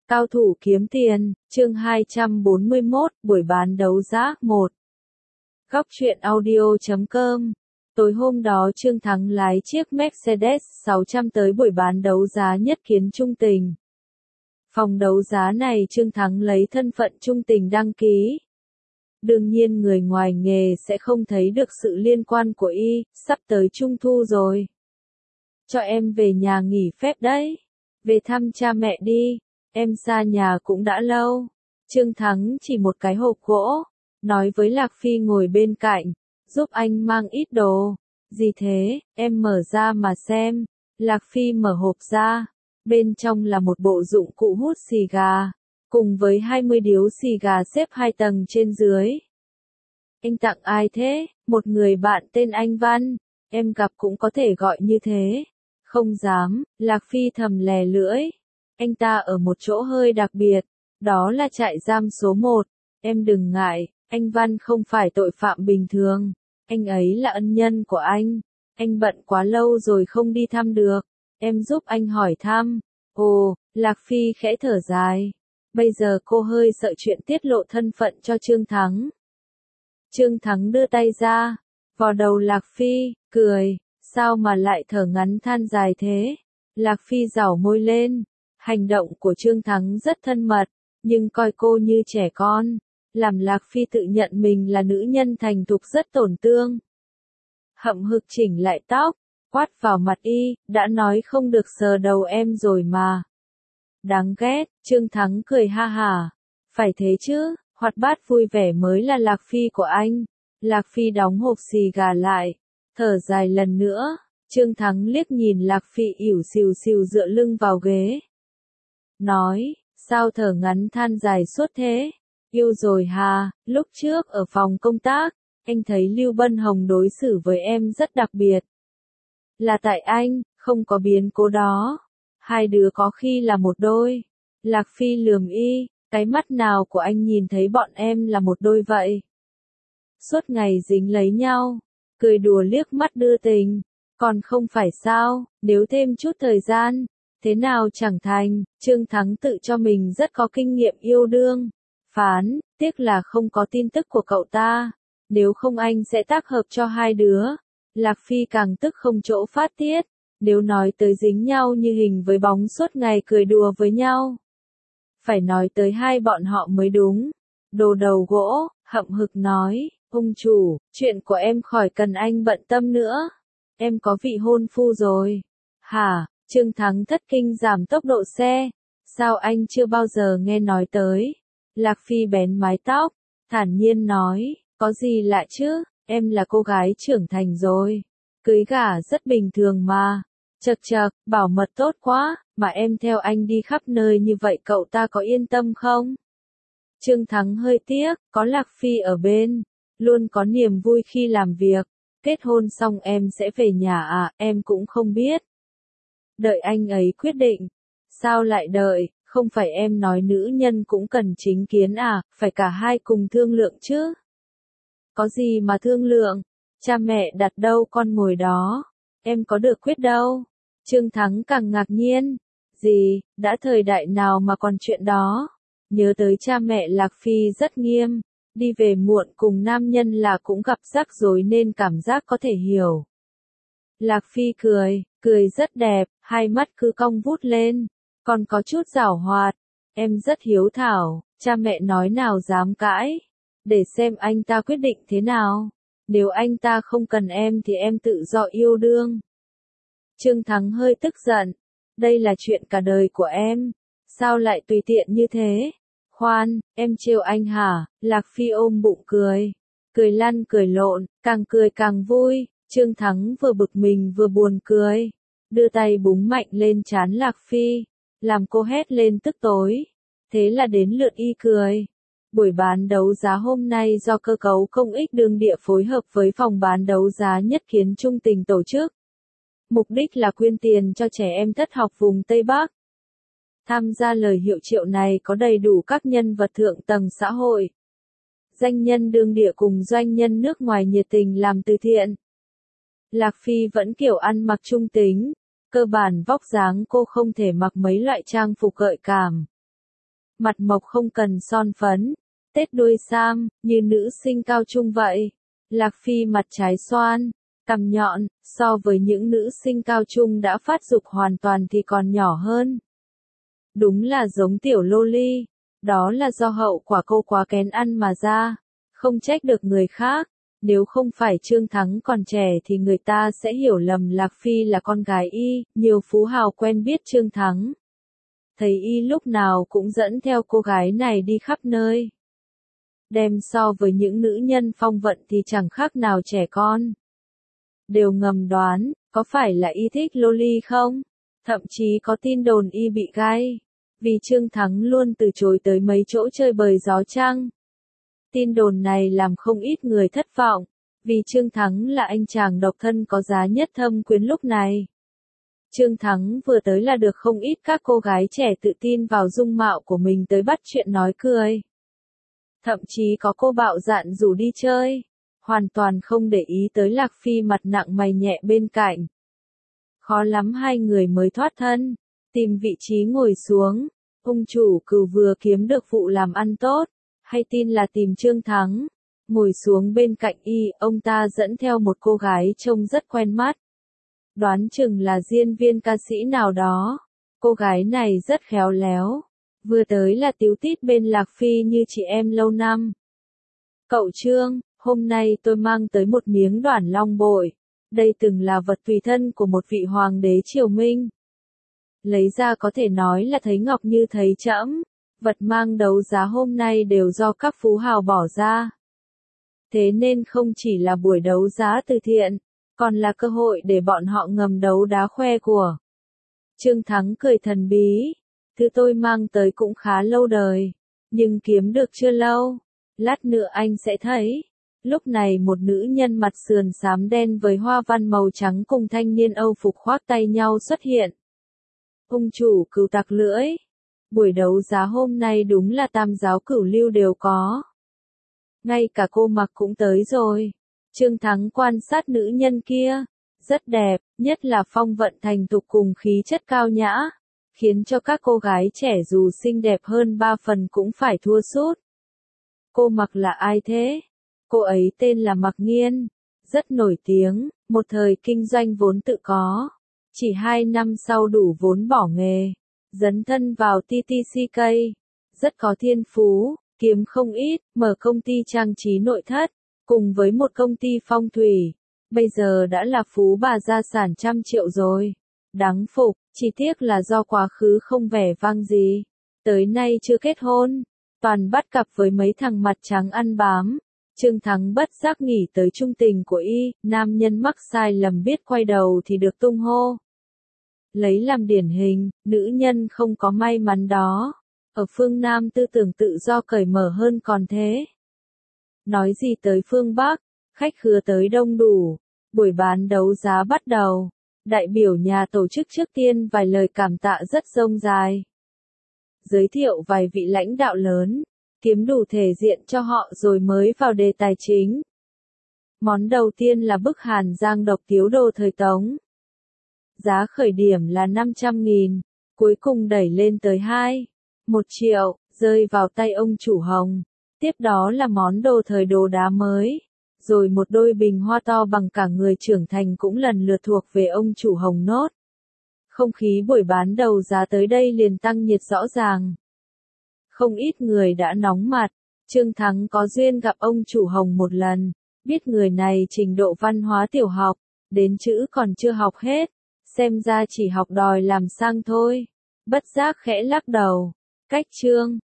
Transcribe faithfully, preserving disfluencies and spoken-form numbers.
Cao thủ kiếm tiền, chương hai trăm bốn mươi mốt, buổi bán đấu giá một. Góc truyện audio chấm com. Tối hôm đó Trương Thắng lái chiếc Mercedes sáu trăm tới buổi bán đấu giá Nhất Kiến Trung Tình. Phòng đấu giá này Trương Thắng lấy thân phận Trung Tình đăng ký. Đương nhiên người ngoài nghề sẽ không thấy được sự liên quan của y, sắp tới Trung Thu rồi. Cho em về nhà nghỉ phép đấy. Về thăm cha mẹ đi. Em xa nhà cũng đã lâu. Trương Thắng chỉ một cái hộp gỗ, nói với Lạc Phi ngồi bên cạnh, giúp anh mang ít đồ. Gì thế, em mở ra mà xem. Lạc Phi mở hộp ra, bên trong là một bộ dụng cụ hút xì gà, cùng với hai mươi điếu xì gà xếp hai tầng trên dưới. Anh tặng ai thế? Một người bạn tên Anh Văn, em gặp cũng có thể gọi như thế. Không dám, Lạc Phi thầm lè lưỡi. Anh ta ở một chỗ hơi đặc biệt, đó là trại giam số một. Em đừng ngại, anh Văn không phải tội phạm bình thường. Anh ấy là ân nhân của anh. Anh bận quá lâu rồi không đi thăm được. Em giúp anh hỏi thăm. Ồ, Lạc Phi khẽ thở dài. Bây giờ cô hơi sợ chuyện tiết lộ thân phận cho Trương Thắng. Trương Thắng đưa tay ra, vò đầu Lạc Phi, cười. Sao mà lại thở ngắn than dài thế? Lạc Phi giảo môi lên. Hành động của Trương Thắng rất thân mật, nhưng coi cô như trẻ con, làm Lạc Phi tự nhận mình là nữ nhân thành thục rất tổn thương. Hậm hực chỉnh lại tóc, quát vào mặt y, đã nói không được sờ đầu em rồi mà. Đáng ghét, Trương Thắng cười ha hả. Phải thế chứ, hoạt bát vui vẻ mới là Lạc Phi của anh. Lạc Phi đóng hộp xì gà lại, thở dài lần nữa. Trương Thắng liếc nhìn Lạc Phi ỉu xìu xìu dựa lưng vào ghế. Nói, sao thở ngắn than dài suốt thế? Yêu rồi hà, lúc trước ở phòng công tác, anh thấy Lưu Bân Hồng đối xử với em rất đặc biệt. Là tại anh, không có biến cố đó. Hai đứa có khi là một đôi. Lạc Phi lườm y, cái mắt nào của anh nhìn thấy bọn em là một đôi vậy? Suốt ngày dính lấy nhau, cười đùa liếc mắt đưa tình. Còn không phải sao, nếu thêm chút thời gian, thế nào chẳng thành. Trương Thắng tự cho mình rất có kinh nghiệm yêu đương. Phán, tiếc là không có tin tức của cậu ta. Nếu không anh sẽ tác hợp cho hai đứa. Lạc Phi càng tức không chỗ phát tiết. Nếu nói tới dính nhau như hình với bóng suốt ngày cười đùa với nhau, phải nói tới hai bọn họ mới đúng. Đồ đầu gỗ, hậm hực nói, ông chủ, chuyện của em khỏi cần anh bận tâm nữa. Em có vị hôn phu rồi. Hả? Trương Thắng thất kinh giảm tốc độ xe. Sao anh chưa bao giờ nghe nói tới? Lạc Phi bén mái tóc, thản nhiên nói, có gì lạ chứ, em là cô gái trưởng thành rồi. Cưới gả rất bình thường mà. Chật chật, bảo mật tốt quá, mà em theo anh đi khắp nơi như vậy cậu ta có yên tâm không? Trương Thắng hơi tiếc, có Lạc Phi ở bên, luôn có niềm vui khi làm việc. Kết hôn xong em sẽ về nhà à, em cũng không biết. Đợi anh ấy quyết định. Sao lại đợi, không phải em nói nữ nhân cũng cần chính kiến à, phải cả hai cùng thương lượng chứ. Có gì mà thương lượng, cha mẹ đặt đâu con ngồi đó, em có được quyết đâu. Trương Thắng càng ngạc nhiên, gì, đã thời đại nào mà còn chuyện đó. Nhớ tới cha mẹ Lạc Phi rất nghiêm, đi về muộn cùng nam nhân là cũng gặp rắc rối nên cảm giác có thể hiểu. Lạc Phi cười, cười rất đẹp, hai mắt cứ cong vút lên, còn có chút giảo hoạt. Em rất hiếu thảo, cha mẹ nói nào dám cãi. Để xem anh ta quyết định thế nào. Nếu anh ta không cần em thì em tự do yêu đương. Trương Thắng hơi tức giận. Đây là chuyện cả đời của em. Sao lại tùy tiện như thế? Khoan, em trêu anh hả? Lạc Phi ôm bụng cười. Cười lăn cười lộn, càng cười càng vui. Trương Thắng vừa bực mình vừa buồn cười. Đưa tay búng mạnh lên trán Lạc Phi, làm cô hét lên tức tối. Thế là đến lượt y cười. Buổi bán đấu giá hôm nay do cơ cấu công ích Đương Địa phối hợp với phòng bán đấu giá Nhất Kiến Trung Tình tổ chức. Mục đích là quyên tiền cho trẻ em thất học vùng Tây Bắc. Tham gia lời hiệu triệu này có đầy đủ các nhân vật thượng tầng xã hội. Danh nhân đương địa cùng doanh nhân nước ngoài nhiệt tình làm từ thiện. Lạc Phi vẫn kiểu ăn mặc trung tính. Cơ bản vóc dáng cô không thể mặc mấy loại trang phục gợi cảm. mặt mộc không cần son phấn, tết đuôi sam, như nữ sinh cao trung vậy. Lạc Phi mặt trái xoan, cằm nhọn, so với những nữ sinh cao trung đã phát dục hoàn toàn thì còn nhỏ hơn. Đúng là giống tiểu loli, đó là do hậu quả cô quá kén ăn mà ra, không trách được người khác. Nếu không phải Trương Thắng còn trẻ thì người ta sẽ hiểu lầm Lạc Phi là con gái y, nhiều phú hào quen biết Trương Thắng. Thấy y lúc nào cũng dẫn theo cô gái này đi khắp nơi. Đem so với những nữ nhân phong vận thì chẳng khác nào trẻ con. Đều ngầm đoán, có phải là y thích loli không? Thậm chí có tin đồn y bị gay, vì Trương Thắng luôn từ chối tới mấy chỗ chơi bời gió trăng. Tin đồn này làm không ít người thất vọng, vì Trương Thắng là anh chàng độc thân có giá nhất thâm quyến lúc này. Trương Thắng vừa tới là được không ít các cô gái trẻ tự tin vào dung mạo của mình tới bắt chuyện nói cười. Thậm chí có cô bạo dạn rủ đi chơi, hoàn toàn không để ý tới Lạc Phi mặt nặng mày nhẹ bên cạnh. Khó lắm hai người mới thoát thân, tìm vị trí ngồi xuống, ông chủ cừu vừa kiếm được vụ làm ăn tốt, hay tin là tìm Trương Thắng. Ngồi xuống bên cạnh y, ông ta dẫn theo một cô gái trông rất quen mắt. Đoán chừng là diễn viên ca sĩ nào đó. Cô gái này rất khéo léo. Vừa tới là tíu tít bên Lạc Phi như chị em lâu năm. Cậu Trương, hôm nay tôi mang tới một miếng Đoản Long bội. Đây từng là vật tùy thân của một vị hoàng đế triều Minh. Lấy ra có thể nói là thấy ngọc như thấy trẫm. Vật mang đấu giá hôm nay đều do các phú hào bỏ ra. Thế nên không chỉ là buổi đấu giá từ thiện, còn là cơ hội để bọn họ ngầm đấu đá khoe của. Trương Thắng cười thần bí, thứ tôi mang tới cũng khá lâu đời, nhưng kiếm được chưa lâu, lát nữa anh sẽ thấy. Lúc này một nữ nhân mặt sườn xám đen với hoa văn màu trắng cùng thanh niên Âu phục khoác tay nhau xuất hiện. Ông chủ cừu tặc lưỡi, buổi đấu giá hôm nay đúng là tam giáo cửu lưu đều có. Ngay cả cô Mặc cũng tới rồi. Trương Thắng quan sát nữ nhân kia, rất đẹp, nhất là phong vận thành thục cùng khí chất cao nhã, khiến cho các cô gái trẻ dù xinh đẹp hơn ba phần cũng phải thua sút. Cô Mặc là ai thế? Cô ấy tên là Mặc Nghiên, rất nổi tiếng, một thời kinh doanh vốn tự có, chỉ hai năm sau đủ vốn bỏ nghề, dấn thân vào tê tê xê ca, rất có thiên phú, kiếm không ít, mở công ty trang trí nội thất, cùng với một công ty phong thủy, bây giờ đã là phú bà gia sản trăm triệu rồi. Đáng phục, chỉ tiếc là do quá khứ không vẻ vang gì, tới nay chưa kết hôn, toàn bắt cặp với mấy thằng mặt trắng ăn bám. Trương Thắng bất giác nghĩ tới trung tình của y, nam nhân mắc sai lầm biết quay đầu thì được tung hô. Lấy làm điển hình, nữ nhân không có may mắn đó. Ở phương Nam tư tưởng tự do cởi mở hơn còn thế. Nói gì tới phương Bắc, khách khứa tới đông đủ, buổi bán đấu giá bắt đầu. Đại biểu nhà tổ chức trước tiên vài lời cảm tạ rất rông dài. Giới thiệu vài vị lãnh đạo lớn, kiếm đủ thể diện cho họ rồi mới vào đề tài chính. Món đầu tiên là bức Hàn Giang độc tiếu đồ thời Tống. Giá khởi điểm là năm trăm nghìn, cuối cùng đẩy lên tới hai, một triệu, rơi vào tay ông chủ Hồng. Tiếp đó là món đồ thời đồ đá mới, rồi một đôi bình hoa to bằng cả người trưởng thành cũng lần lượt thuộc về ông chủ Hồng nốt. Không khí buổi bán đầu giá tới đây liền tăng nhiệt rõ ràng. Không ít người đã nóng mặt, Trương Thắng có duyên gặp ông chủ Hồng một lần, biết người này trình độ văn hóa tiểu học, đến chữ còn chưa học hết, xem ra chỉ học đòi làm sang thôi. Bất giác khẽ lắc đầu, cách Trương